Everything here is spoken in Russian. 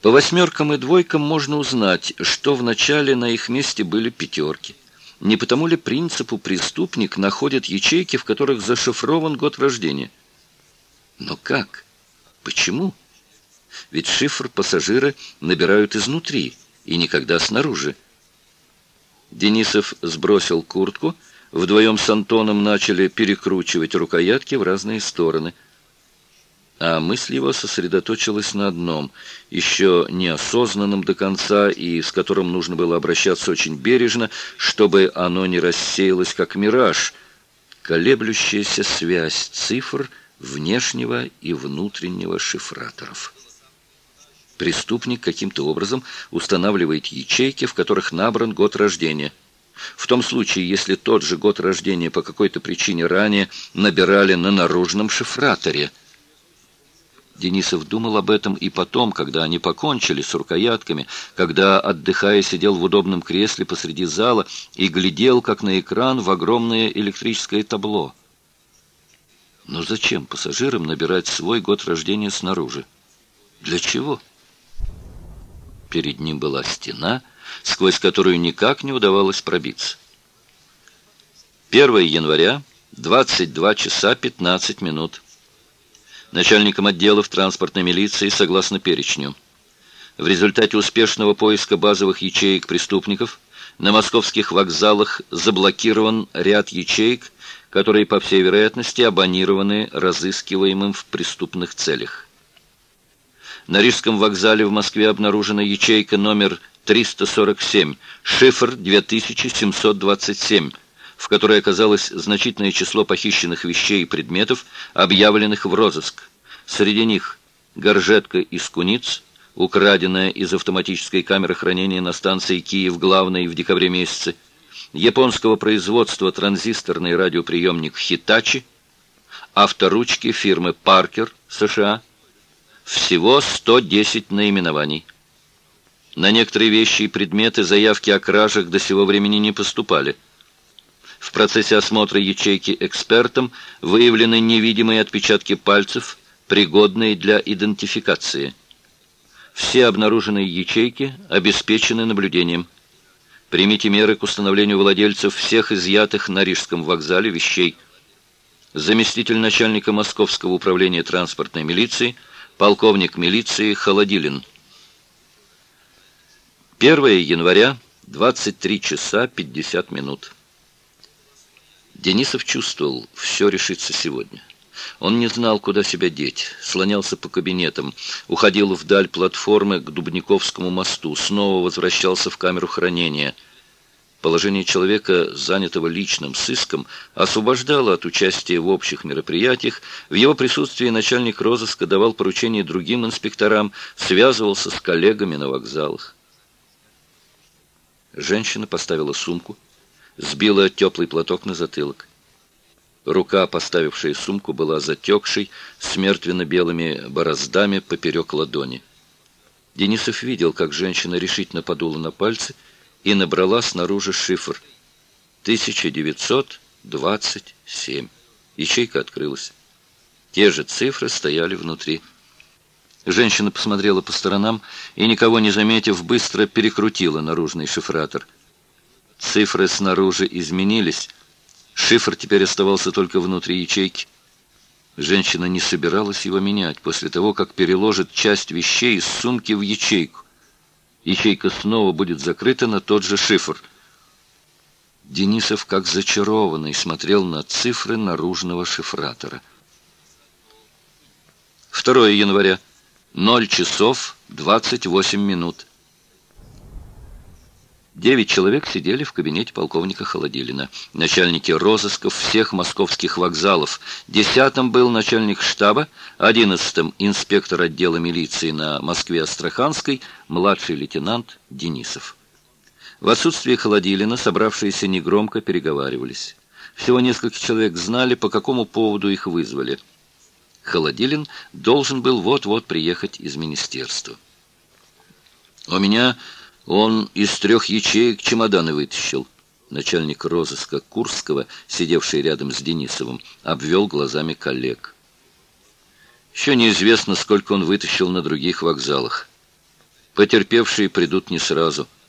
По восьмеркам и двойкам можно узнать, что вначале на их месте были пятерки. Не потому ли принципу преступник находит ячейки, в которых зашифрован год рождения? Но как? Почему? Ведь шифр пассажиры набирают изнутри и никогда снаружи. Денисов сбросил куртку, вдвоем с Антоном начали перекручивать рукоятки в разные стороны. А мысль его сосредоточилась на одном, еще неосознанном до конца и с которым нужно было обращаться очень бережно, чтобы оно не рассеялось, как мираж, колеблющаяся связь цифр внешнего и внутреннего шифраторов. Преступник каким-то образом устанавливает ячейки, в которых набран год рождения. В том случае, если тот же год рождения по какой-то причине ранее набирали на наружном шифраторе. Денисов думал об этом и потом, когда они покончили с рукоятками, когда, отдыхая, сидел в удобном кресле посреди зала и глядел, как на экран, в огромное электрическое табло. Но зачем пассажирам набирать свой год рождения снаружи? Для чего? Перед ним была стена, сквозь которую никак не удавалось пробиться. 1 января, 22 часа 15 минут. Начальником отделов транспортной милиции согласно перечню. В результате успешного поиска базовых ячеек преступников на московских вокзалах заблокирован ряд ячеек, которые, по всей вероятности, абонированы разыскиваемым в преступных целях. На Рижском вокзале в Москве обнаружена ячейка номер 347, шифр 2727, в которой оказалось значительное число похищенных вещей и предметов, объявленных в розыск. Среди них горжетка из куниц, украденная из автоматической камеры хранения на станции Киев-Главной в декабре месяце, японского производства транзисторный радиоприемник «Хитачи», авторучки фирмы «Паркер» США. Всего 110 наименований. На некоторые вещи и предметы заявки о кражах до сего времени не поступали. В процессе осмотра ячейки экспертом выявлены невидимые отпечатки пальцев, пригодные для идентификации. Все обнаруженные ячейки обеспечены наблюдением. Примите меры к установлению владельцев всех изъятых на Рижском вокзале вещей. Заместитель начальника Московского управления транспортной милиции, полковник милиции Холодилин. 1 января, 23 часа 50 минут. Денисов чувствовал, все решится сегодня. Он не знал, куда себя деть, слонялся по кабинетам, уходил вдаль платформы к Дубниковскому мосту, снова возвращался в камеру хранения. Положение человека, занятого личным сыском, освобождало от участия в общих мероприятиях. В его присутствии начальник розыска давал поручения другим инспекторам, связывался с коллегами на вокзалах. Женщина поставила сумку, сбила теплый платок на затылок. Рука, поставившая сумку, была затекшей, с мертвенно-белыми бороздами поперек ладони. Денисов видел, как женщина решительно подула на пальцы и набрала снаружи шифр 1927. Ячейка открылась. Те же цифры стояли внутри. Женщина посмотрела по сторонам и, никого не заметив, быстро перекрутила наружный шифратор. Цифры снаружи изменились. Шифр теперь оставался только внутри ячейки. Женщина не собиралась его менять после того, как переложит часть вещей из сумки в ячейку. Ячейка снова будет закрыта на тот же шифр. Денисов, как зачарованный, смотрел на цифры наружного шифратора. 2 января, 0 часов 28 минут. 9 человек сидели в кабинете полковника Холодилина, начальники розысков всех московских вокзалов. 10-м был начальник штаба, 11-м инспектор отдела милиции на Москве-Астраханской, младший лейтенант Денисов. В отсутствие Холодилина собравшиеся негромко переговаривались. Всего несколько человек знали, по какому поводу их вызвали. Холодилин должен был вот-вот приехать из министерства. «У меня он из 3 ячеек чемоданы вытащил». Начальник розыска Курского, сидевший рядом с Денисовым, обвел глазами коллег. «Еще неизвестно, сколько он вытащил на других вокзалах. Потерпевшие придут не сразу.